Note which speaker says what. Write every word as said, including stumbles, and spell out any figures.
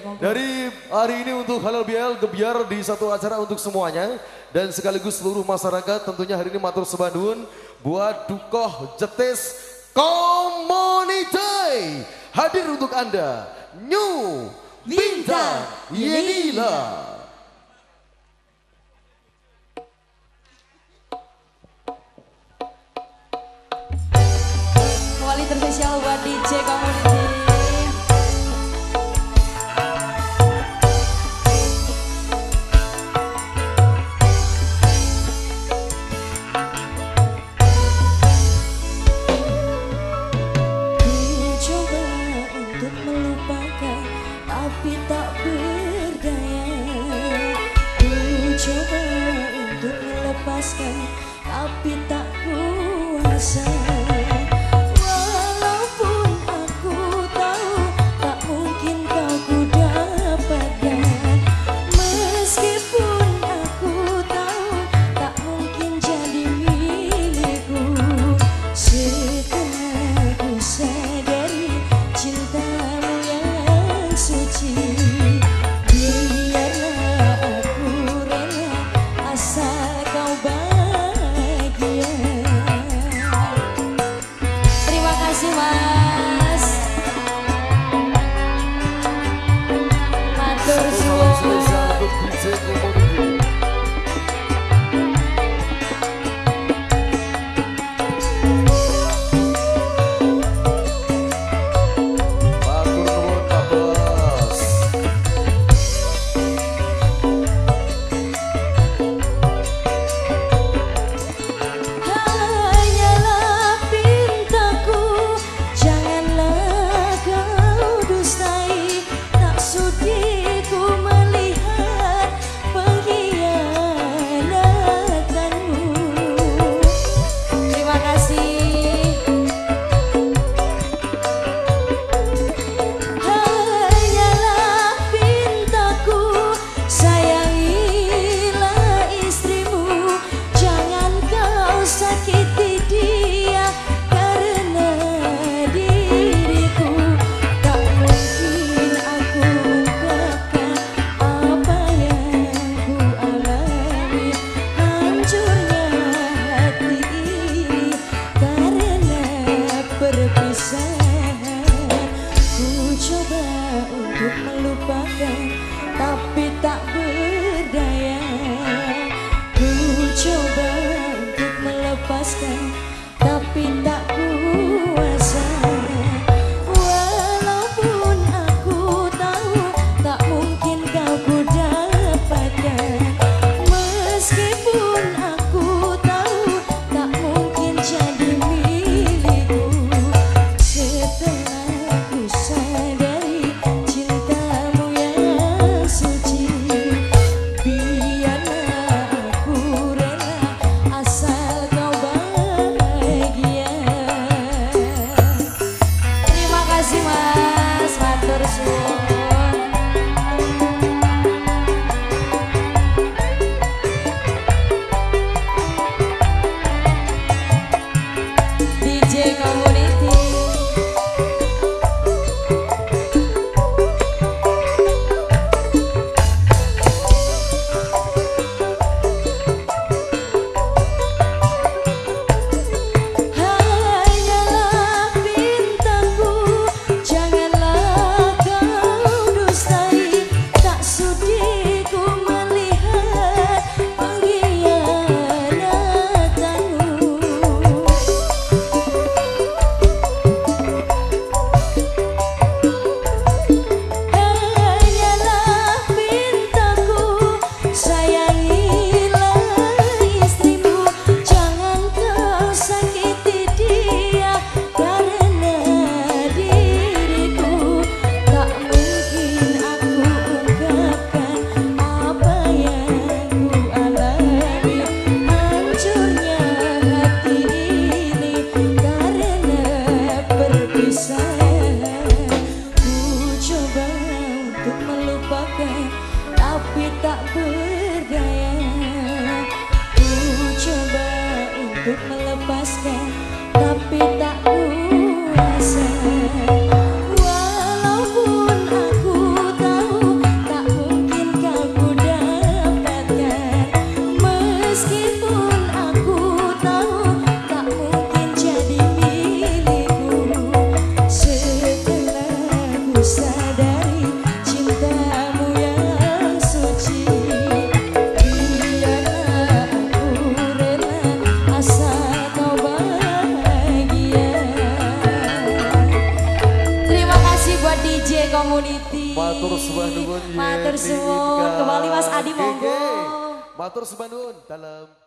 Speaker 1: monggo.
Speaker 2: Dari hari ini untuk Halal Bihalal Gebyar di satu acara untuk semuanya. Dan sekaligus seluruh masyarakat tentunya hari ini matur sebandun buat Dukoh Jetis Community. Hadir untuk Anda, New Bintang Yenila.
Speaker 1: Wali terspesial buat D J Community.
Speaker 3: Tapi tak berdaya. Ku coba untuk melepaskan, tapi tak kuasa. Walaupun aku tahu tak mungkin kau ku dapatkan, meskipun aku tahu tak mungkin jadi milikku. Setelah ku sadari cintamu yang suci, biarlah aku rela asal kau bahagia.
Speaker 1: Terima kasih Mas. Matur
Speaker 2: Salam
Speaker 1: suwun.
Speaker 2: spesial untuk D J Community. Matur nuwun Pak Bos.
Speaker 3: Hanyalah pintaku, janganlah kau dustai. Tak sudi ku melihat pengkhianatanmu.
Speaker 1: Terima kasih.
Speaker 3: Hanyalah pintaku, sayangilah istrimu. Jangan kau sakiti dia karena diriku. Tak mungkin aku ungkapkan apa yang ku alami. Hancurnya hati ini karena perpisahan. Ku coba untuk melupakan, tapi tak berdaya. Ku coba untuk melepaskan, tapi tak kuasa. Walaupun aku tahu tak mungkin kau ku dapatkan, meskipun aku tahu tak mungkin jadi milikku. Setelah ku sadari cintamu yang suci, biarlah aku rela asal kau bahagia.
Speaker 1: Terima kasih Mas. Matur suwun. D J Community.
Speaker 3: Hanyalah pintaku, janganlah kau dustai. Tak sudi ku melihat pengkhianatanmu. Hanyalah pintaku, sayangilah istrimu. Jangan kau sakiti dia karena diriku. Tak mungkin aku ungkapkan apa yang ku alami. Hancurnya hati ini karena perpisahan. Ku coba untuk melupakan, tapi tak berdaya. Ku coba untuk melepaskan, tapi tak kuasa. Walaupun aku tahu
Speaker 1: D J Community.
Speaker 2: Matur sembah nuwun.
Speaker 1: Matur suwun. Kembali Mas Adi monggo.
Speaker 2: Matur sembah nuwun dalam